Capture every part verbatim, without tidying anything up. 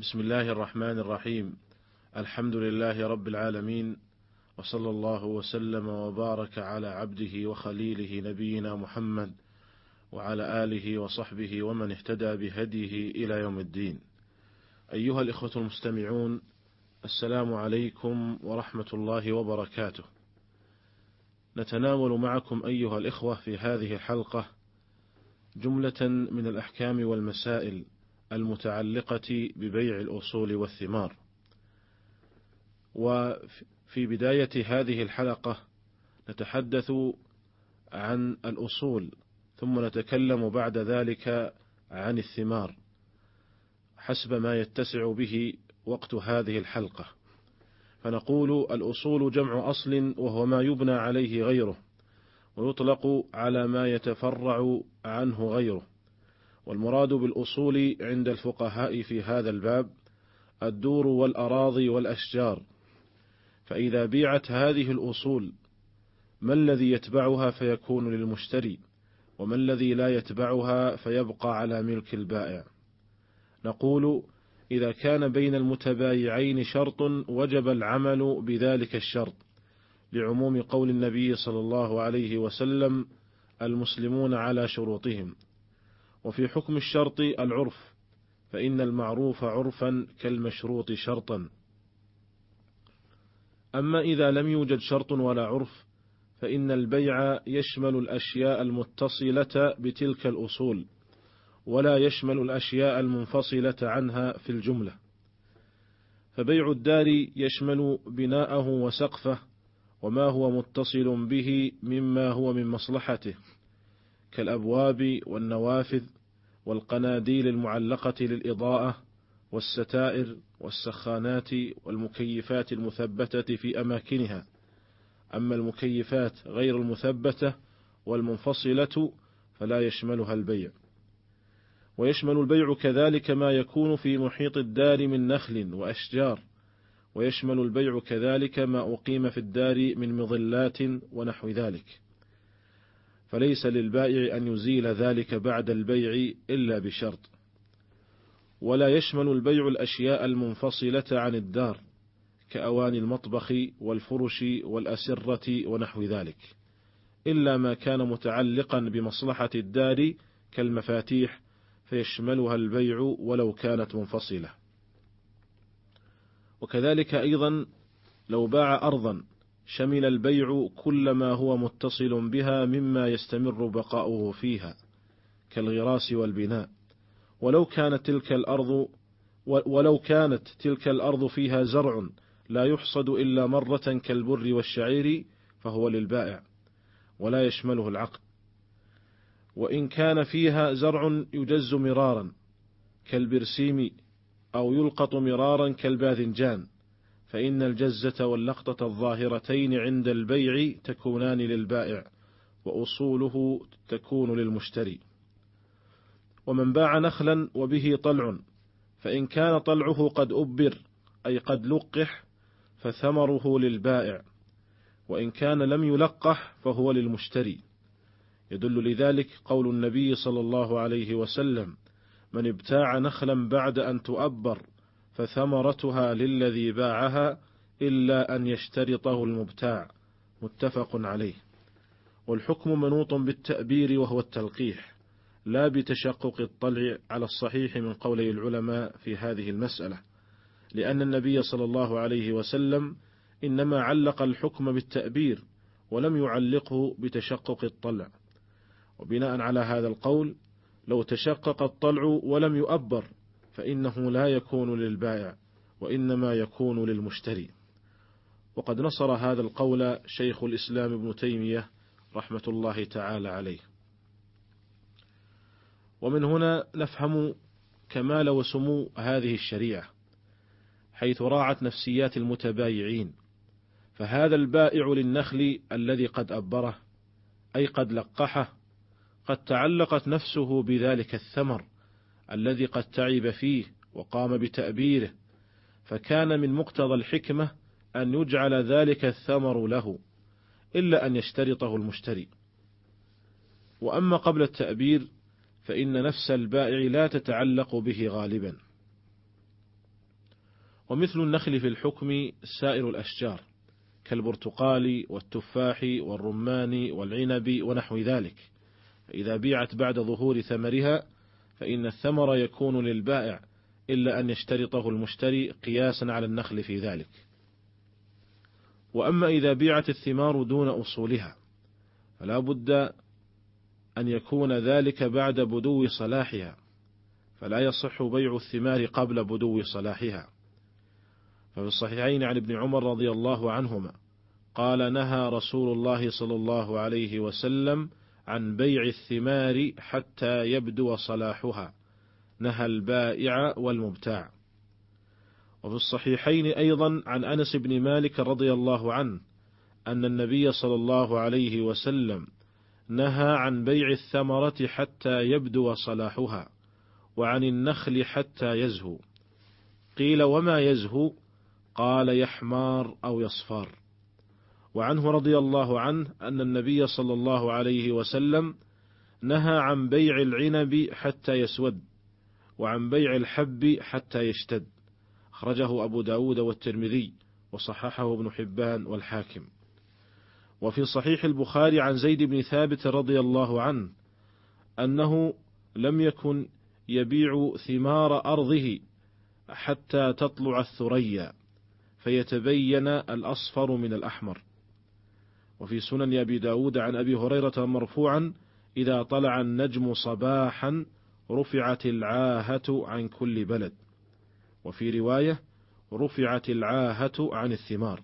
بسم الله الرحمن الرحيم. الحمد لله رب العالمين، وصلى الله وسلم وبارك على عبده وخليله نبينا محمد وعلى آله وصحبه ومن اهتدى بهديه إلى يوم الدين. أيها الإخوة المستمعون، السلام عليكم ورحمة الله وبركاته. نتناول معكم أيها الإخوة في هذه الحلقة جملة من الأحكام والمسائل المتعلقة ببيع الأصول والثمار. وفي بداية هذه الحلقة نتحدث عن الأصول، ثم نتكلم بعد ذلك عن الثمار حسب ما يتسع به وقت هذه الحلقة. فنقول الأصول جمع أصل، وهو ما يبنى عليه غيره، ويطلق على ما يتفرع عنه غيره. والمراد بالأصول عند الفقهاء في هذا الباب الدور والأراضي والأشجار. فإذا بيعت هذه الأصول، ما الذي يتبعها فيكون للمشتري، وما الذي لا يتبعها فيبقى على ملك البائع؟ نقول إذا كان بين المتبايعين شرط وجب العمل بذلك الشرط، لعموم قول النبي صلى الله عليه وسلم: المسلمون على شروطهم. وفي حكم الشرط العرف، فإن المعروف عرفا كالمشروط شرطا. أما إذا لم يوجد شرط ولا عرف، فإن البيع يشمل الأشياء المتصلة بتلك الأصول، ولا يشمل الأشياء المنفصلة عنها في الجملة. فبيع الدار يشمل بناءه وسقفه وما هو متصل به مما هو من مصلحته، كالأبواب والنوافذ والقناديل المعلقة للإضاءة والستائر والسخانات والمكيفات المثبتة في أماكنها. أما المكيفات غير المثبتة والمنفصلة فلا يشملها البيع. ويشمل البيع كذلك ما يكون في محيط الدار من نخل وأشجار، ويشمل البيع كذلك ما أقيم في الدار من مظلات ونحو ذلك. فليس للبائع أن يزيل ذلك بعد البيع إلا بشرط. ولا يشمل البيع الأشياء المنفصلة عن الدار، كأواني المطبخ والفرش والأسرة ونحو ذلك، إلا ما كان متعلقا بمصلحة الدار كالمفاتيح، فيشملها البيع ولو كانت منفصلة. وكذلك أيضا لو باع أرضا، شمل البيع كل ما هو متصل بها مما يستمر بقاؤه فيها، كالغراس والبناء، ولو كانت تلك الأرض ولو كانت تلك الأرض فيها زرع لا يحصد إلا مرة كالبر والشعير، فهو للبائع ولا يشمله العقد. وإن كان فيها زرع يجز مرارا كالبرسيم، أو يلقط مرارا كالباذنجان، فإن الجزة واللقطة الظاهرتين عند البيع تكونان للبائع، وأصوله تكون للمشتري. ومن باع نخلا وبه طلع، فإن كان طلعه قد أبر أي قد لقح فثمره للبائع، وإن كان لم يلقح فهو للمشتري. يدل لذلك قول النبي صلى الله عليه وسلم: من ابتاع نخلا بعد أن تؤبر فثمرتها للذي باعها إلا أن يشترطه المبتاع. متفق عليه. والحكم منوط بالتأبير وهو التلقيح، لا بتشقق الطلع على الصحيح من قولي العلماء في هذه المسألة، لأن النبي صلى الله عليه وسلم إنما علق الحكم بالتأبير ولم يعلقه بتشقق الطلع. وبناء على هذا القول، لو تشقق الطلع ولم يؤبر فإنه لا يكون للبائع، وإنما يكون للمشتري. وقد نصر هذا القول شيخ الإسلام ابن تيمية رحمة الله تعالى عليه. ومن هنا نفهم كمال وسمو هذه الشريعة، حيث راعت نفسيات المتبايعين. فهذا البائع للنخل الذي قد أبره أي قد لقحه، قد تعلقت نفسه بذلك الثمر الذي قد تعب فيه وقام بتأبيره، فكان من مقتضى الحكمة أن يجعل ذلك الثمر له، إلا أن يشترطه المشتري. وأما قبل التأبير فإن نفس البائع لا تتعلق به غالبا. ومثل النخل في الحكم سائر الأشجار كالبرتقال والتفاح والرمان والعنب ونحو ذلك، فإذا بيعت بعد ظهور ثمرها فإن الثمر يكون للبائع إلا أن يشترطه المشتري قياسا على النخل في ذلك. وأما إذا بيعت الثمار دون أصولها فلا بد أن يكون ذلك بعد بدو صلاحها، فلا يصح بيع الثمار قبل بدو صلاحها. ففي الصحيحين عن ابن عمر رضي الله عنهما قال نهى رسول الله صلى الله عليه وسلم عن بيع الثمار حتى يبدو صلاحها، نهى البائع والمبتاع. وفي الصحيحين أيضا عن أنس بن مالك رضي الله عنه أن النبي صلى الله عليه وسلم نهى عن بيع الثمرة حتى يبدو صلاحها، وعن النخل حتى يزهو. قيل وما يزهو؟ قال يحمار أو يصفر. وعنه رضي الله عنه أن النبي صلى الله عليه وسلم نهى عن بيع العنب حتى يسود، وعن بيع الحب حتى يشتد. أخرجه أبو داود والترمذي وصححه ابن حبان والحاكم. وفي صحيح البخاري عن زيد بن ثابت رضي الله عنه أنه لم يكن يبيع ثمار أرضه حتى تطلع الثريا فيتبين الأصفر من الأحمر. وفي سنن أبي داود عن أبي هريرة مرفوعا إذا طلع النجم صباحا رفعت العاهة عن كل بلد. وفي رواية رفعت العاهة عن الثمار.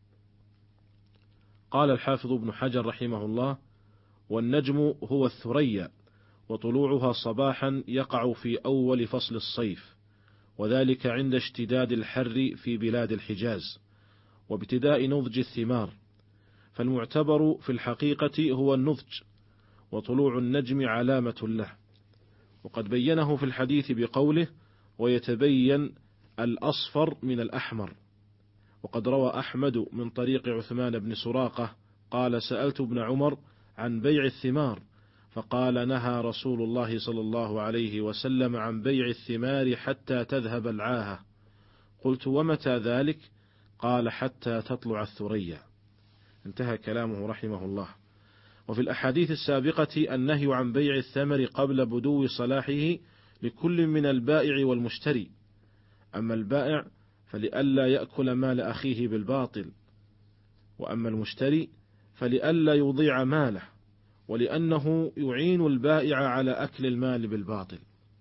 قال الحافظ ابن حجر رحمه الله: والنجم هو الثريا، وطلوعها صباحا يقع في أول فصل الصيف، وذلك عند اشتداد الحر في بلاد الحجاز وابتداء نضج الثمار، فالمعتبر في الحقيقة هو النضج، وطلوع النجم علامة له. وقد بينه في الحديث بقوله: ويتبين الأصفر من الأحمر. وقد روى أحمد من طريق عثمان بن سراقة قال: سألت ابن عمر عن بيع الثمار فقال: نهى رسول الله صلى الله عليه وسلم عن بيع الثمار حتى تذهب العاهة. قلت: ومتى ذلك؟ قال: حتى تطلع الثريا. انتهى كلامه رحمه الله. وفي الأحاديث السابقة النهي عن بيع الثمر قبل بدو صلاحه لكل من البائع والمشتري. أما البائع فلئلا يأكل مال أخيه بالباطل، وأما المشتري فلئلا يضيع ماله، ولأنه يعين البائع على أكل المال بالباطل.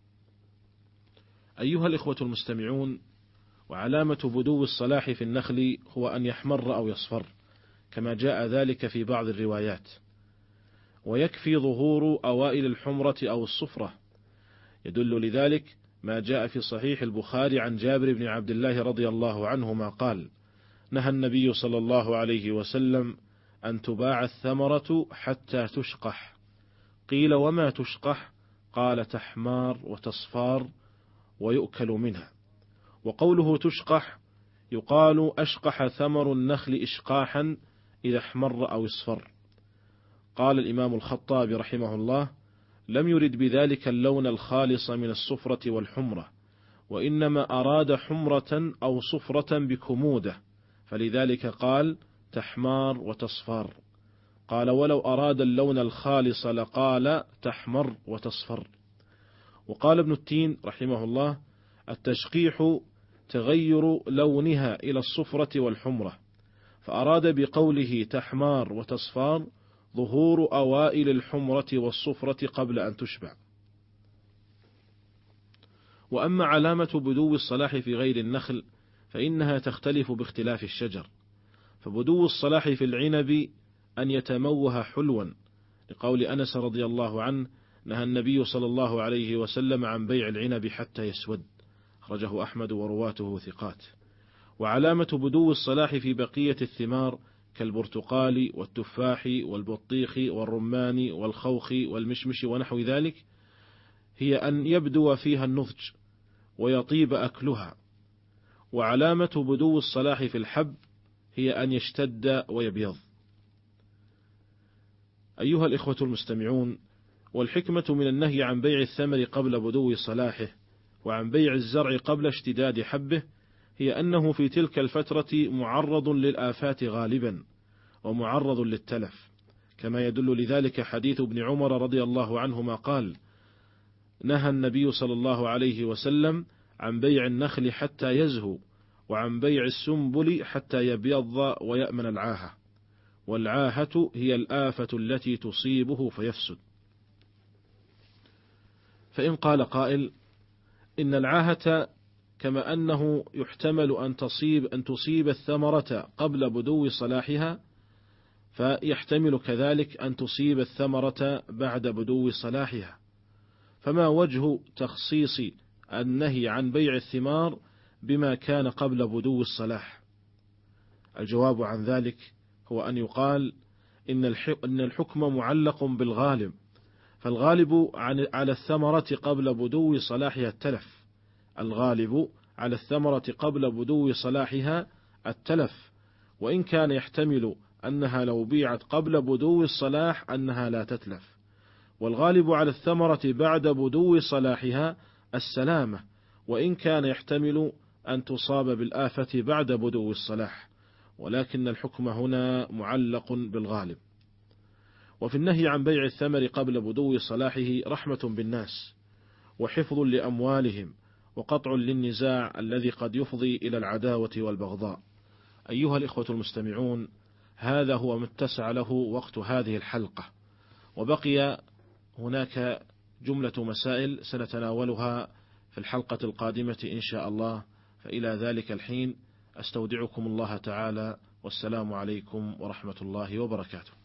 أيها الإخوة المستمعون، وعلامة بدو الصلاح في النخل هو أن يحمر أو يصفر كما جاء ذلك في بعض الروايات، ويكفي ظهور أوائل الحمرة أو الصفرة. يدل لذلك ما جاء في صحيح البخاري عن جابر بن عبد الله رضي الله عنهما قال: نهى النبي صلى الله عليه وسلم أن تباع الثمرة حتى تشقح. قيل: وما تشقح؟ قال: تحمار وتصفار ويؤكل منها. وقوله تشقح يقال أشقح ثمر النخل إشقاحا إذا احمر أو اصفر. قال الإمام الخطابي رحمه الله: لم يرد بذلك اللون الخالص من الصفرة والحمرة، وإنما أراد حمرة أو صفرة بكمودة، فلذلك قال تحمار وتصفر. قال: ولو أراد اللون الخالص لقال تحمر وتصفر. وقال ابن التين رحمه الله: التشقيح تغير لونها إلى الصفرة والحمرة، فأراد بقوله تحمار وتصفار ظهور أوائل الحمرة والصفرة قبل أن تشبع. وأما علامة بدو الصلاح في غير النخل فإنها تختلف باختلاف الشجر، فبدو الصلاح في العنب أن يتموه حلوا، لقول أنس رضي الله عنه: نهى النبي صلى الله عليه وسلم عن بيع العنب حتى يسود. أخرجه أحمد ورواته ثقات. وعلامة بدو الصلاح في بقية الثمار كالبرتقال والتفاح والبطيخ والرمان والخوخ والمشمش ونحو ذلك هي أن يبدو فيها النضج ويطيب أكلها. وعلامة بدو الصلاح في الحب هي أن يشتد ويبيض. أيها الإخوة المستمعون، والحكمة من النهي عن بيع الثمر قبل بدو صلاحه وعن بيع الزرع قبل اشتداد حبه هي أنه في تلك الفترة معرض للآفات غالبا ومعرض للتلف، كما يدل لذلك حديث ابن عمر رضي الله عنهما قال: نهى النبي صلى الله عليه وسلم عن بيع النخل حتى يزهو، وعن بيع السنبل حتى يبيض ويأمن العاهة، والعاهة هي الآفة التي تصيبه فيفسد. فإن قال قائل: إن العاهة كما أنه يحتمل أن تصيب أن تصيب الثمرة قبل بدو صلاحها، فيحتمل كذلك أن تصيب الثمرة بعد بدو صلاحها، فما وجه تخصيص النهي عن بيع الثمار بما كان قبل بدو الصلاح؟ الجواب عن ذلك هو أن يقال إن الحكم معلق بالغالب، فالغالب على الثمرة قبل بدو صلاحها التلف، الغالب على الثمرة قبل بدو صلاحها التلف، وإن كان يحتمل أنها لو بيعت قبل بدو الصلاح أنها لا تتلف، والغالب على الثمرة بعد بدو صلاحها السلامة، وإن كان يحتمل أن تصاب بالآفة بعد بدو الصلاح، ولكن الحكم هنا معلق بالغالب. وفي النهي عن بيع الثمر قبل بدو صلاحه رحمة بالناس، وحفظ لأموالهم، وقطع للنزاع الذي قد يفضي إلى العداوة والبغضاء. أيها الإخوة المستمعون، هذا هو ما اتسع له وقت هذه الحلقة، وبقي هناك جملة مسائل سنتناولها في الحلقة القادمة إن شاء الله، فإلى ذلك الحين أستودعكم الله تعالى، والسلام عليكم ورحمة الله وبركاته.